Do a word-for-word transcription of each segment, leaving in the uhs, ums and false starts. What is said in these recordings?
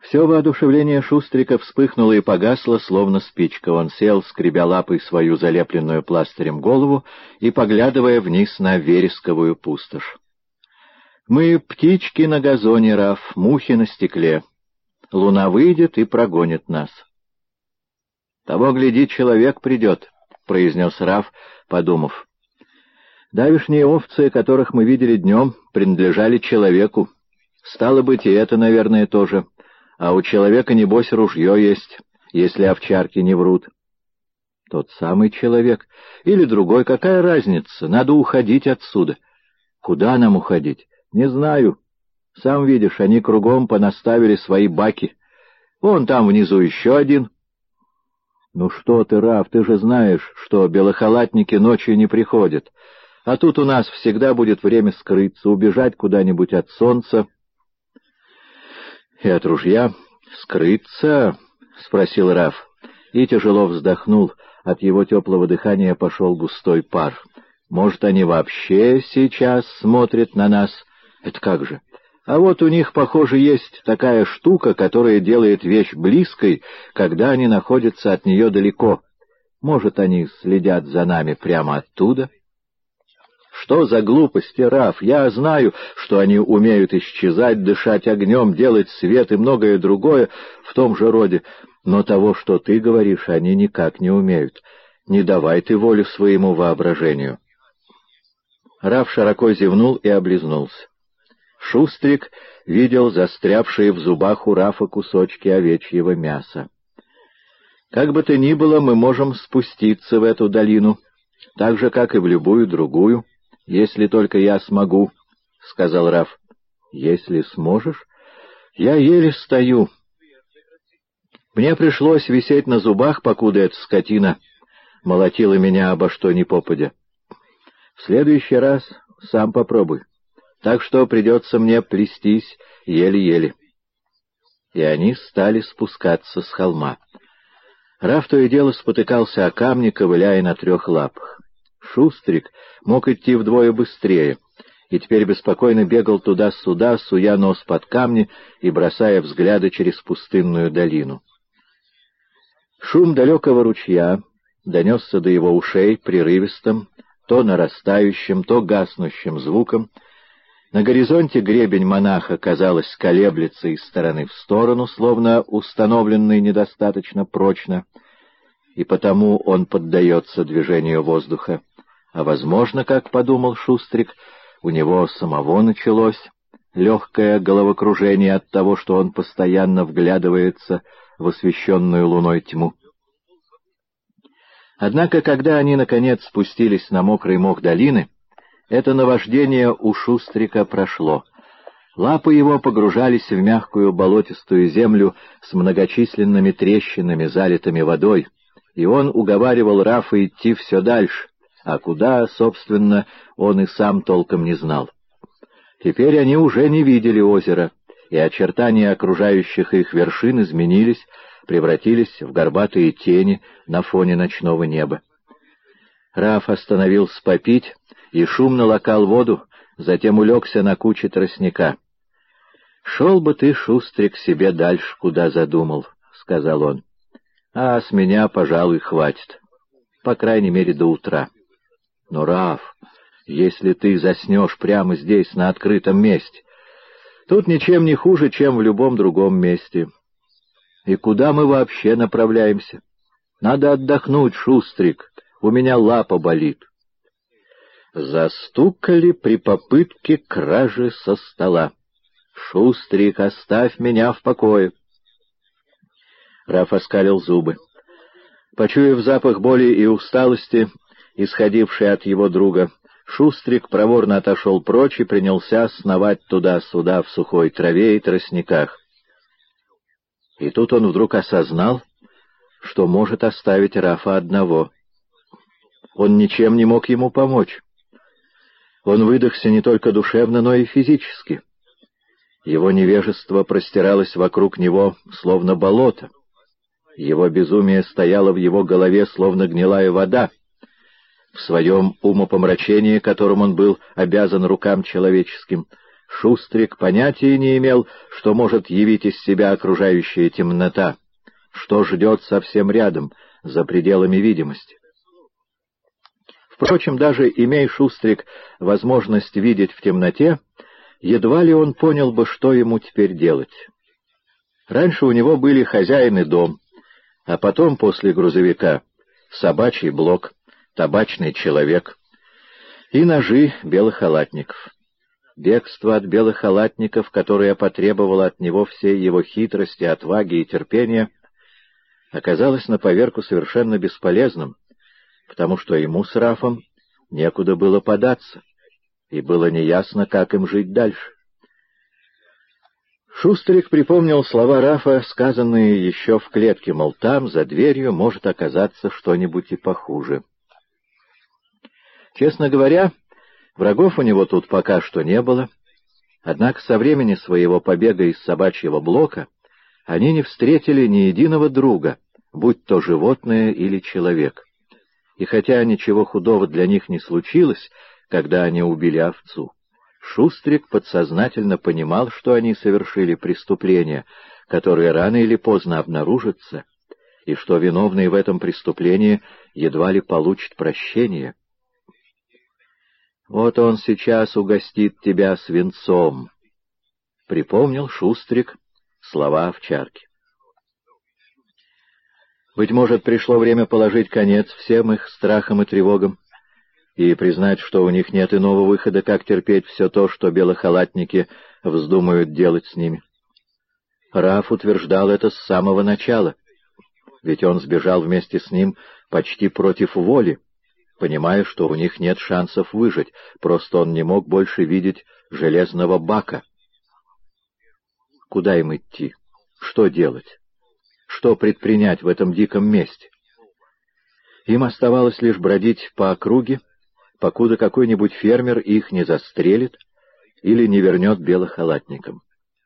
Все воодушевление Шустрика вспыхнуло и погасло, словно спичка. Он сел, скребя лапой свою залепленную пластырем голову и поглядывая вниз на вересковую пустошь. «Мы птички на газоне, Раф, мухи на стекле. Луна выйдет и прогонит нас». «Того, гляди, человек придет», — произнес Раф, подумав. «Давешние овцы, которых мы видели днем, принадлежали человеку. Стало быть, и это, наверное, тоже. А у человека, небось, ружье есть, если овчарки не врут». «Тот самый человек. Или другой, какая разница? Надо уходить отсюда». «Куда нам уходить?» «Не знаю. Сам видишь, они кругом понаставили свои баки. Вон там внизу еще один». «Ну что ты, Раф, ты же знаешь, что белохалатники ночью не приходят. А тут у нас всегда будет время скрыться, убежать куда-нибудь от солнца и от ружья». «Скрыться?» — спросил Раф, и тяжело вздохнул. От его теплого дыхания пошел густой пар. «Может, они вообще сейчас смотрят на нас? Это как же? А вот у них, похоже, есть такая штука, которая делает вещь близкой, когда они находятся от нее далеко. Может, они следят за нами прямо оттуда?» «Что за глупости, Раф? Я знаю, что они умеют исчезать, дышать огнем, делать свет и многое другое в том же роде, но того, что ты говоришь, они никак не умеют. Не давай ты волю своему воображению». Раф широко зевнул и облизнулся. Шустрик видел застрявшие в зубах у Рафа кусочки овечьего мяса. «Как бы то ни было, мы можем спуститься в эту долину, так же, как и в любую другую, если только я смогу», — сказал Раф. «Если сможешь? Я еле стою. Мне пришлось висеть на зубах, покуда эта скотина молотила меня обо что ни попадя. В следующий раз сам попробуй. Так что придется мне плестись еле-еле». И они стали спускаться с холма. Раф то и дело спотыкался о камни, ковыляя на трех лапах. Шустрик мог идти вдвое быстрее, и теперь беспокойно бегал туда-сюда, суя нос под камни и бросая взгляды через пустынную долину. Шум далекого ручья донесся до его ушей прерывистым, то нарастающим, то гаснущим звуком. На горизонте гребень монаха, казалось, колеблется из стороны в сторону, словно установленный недостаточно прочно, и потому он поддается движению воздуха. А, возможно, как подумал Шустрик, у него самого началось легкое головокружение от того, что он постоянно вглядывается в освещенную луной тьму. Однако, когда они, наконец, спустились на мокрый мох долины, это наваждение у Шустрика прошло. Лапы его погружались в мягкую болотистую землю с многочисленными трещинами, залитыми водой, и он уговаривал Рафа идти все дальше, а куда, собственно, он и сам толком не знал. Теперь они уже не видели озера, и очертания окружающих их вершин изменились, превратились в горбатые тени на фоне ночного неба. Раф остановился попить и шумно лакал воду, затем улегся на куче тростника. «Шел бы ты, Шустрик, себе дальше, куда задумал», — сказал он. «А с меня, пожалуй, хватит. По крайней мере, до утра. Но, Раф, если ты заснешь прямо здесь, на открытом месте, тут ничем не хуже, чем в любом другом месте. И куда мы вообще направляемся? Надо отдохнуть, Шустрик, у меня лапа болит». Застукали при попытке кражи со стола. «Шустрик, оставь меня в покое». Раф оскалил зубы. Почуяв запах боли и усталости, исходивший от его друга, Шустрик проворно отошел прочь и принялся сновать туда-сюда в сухой траве и тростниках. И тут он вдруг осознал, что может оставить Рафа одного. Он ничем не мог ему помочь. Он выдохся не только душевно, но и физически. Его невежество простиралось вокруг него, словно болото. Его безумие стояло в его голове, словно гнилая вода. В своем умопомрачении, которым он был обязан рукам человеческим, Шустрик понятия не имел, что может явить из себя окружающая темнота, что ждет совсем рядом, за пределами видимости. Впрочем, даже имея Шустрик возможность видеть в темноте, едва ли он понял бы, что ему теперь делать. Раньше у него были хозяин и дом, а потом, после грузовика, собачий блок, табачный человек и ножи белохалатников. Бегство от белохалатников, которое потребовало от него всей его хитрости, отваги и терпения, оказалось на поверку совершенно бесполезным, потому что ему с Рафом некуда было податься, и было неясно, как им жить дальше. Шустрик припомнил слова Рафа, сказанные еще в клетке, мол, там, за дверью, может оказаться что-нибудь и похуже. Честно говоря, врагов у него тут пока что не было, однако со времени своего побега из собачьего блока они не встретили ни единого друга, будь то животное или человек. И хотя ничего худого для них не случилось, когда они убили овцу, Шустрик подсознательно понимал, что они совершили преступление, которое рано или поздно обнаружится, и что виновный в этом преступлении едва ли получит прощение. «Вот он сейчас угостит тебя свинцом», — припомнил Шустрик слова овчарки. Быть может, пришло время положить конец всем их страхам и тревогам и признать, что у них нет иного выхода, как терпеть все то, что белохалатники вздумают делать с ними. Раф утверждал это с самого начала, ведь он сбежал вместе с ним почти против воли, понимая, что у них нет шансов выжить, просто он не мог больше видеть железного бака. Куда им идти? Что делать? Что предпринять в этом диком месте? Им оставалось лишь бродить по округе, покуда какой-нибудь фермер их не застрелит или не вернет белохалатникам.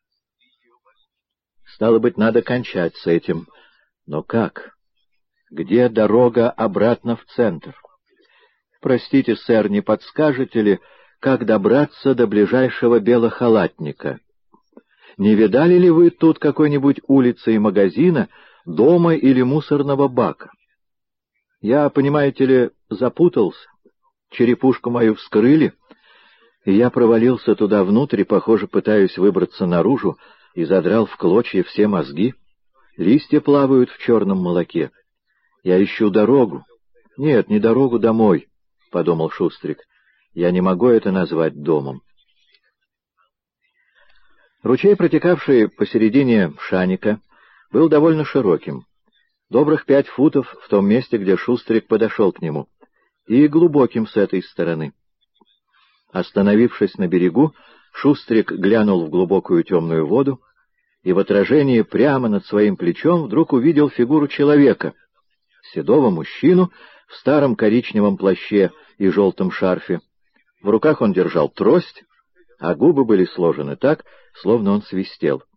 Стало быть, надо кончать с этим. Но как? Где дорога обратно в центр? Простите, сэр, не подскажете ли, как добраться до ближайшего белохалатника? Не видали ли вы тут какой-нибудь улицы и магазина, дома или мусорного бака? Я, понимаете ли, запутался. Черепушку мою вскрыли, и я провалился туда внутрь и, похоже, пытаюсь выбраться наружу, и задрал в клочья все мозги. Листья плавают в черном молоке. Я ищу дорогу. Нет, не дорогу домой, — подумал Шустрик. Я не могу это назвать домом. Ручей, протекавший посередине шаника, был довольно широким, добрых пять футов в том месте, где Шустрик подошел к нему, и глубоким с этой стороны. Остановившись на берегу, Шустрик глянул в глубокую темную воду, и в отражении прямо над своим плечом вдруг увидел фигуру человека, седого мужчину в старом коричневом плаще и желтом шарфе. В руках он держал трость, а губы были сложены так, словно он свистел.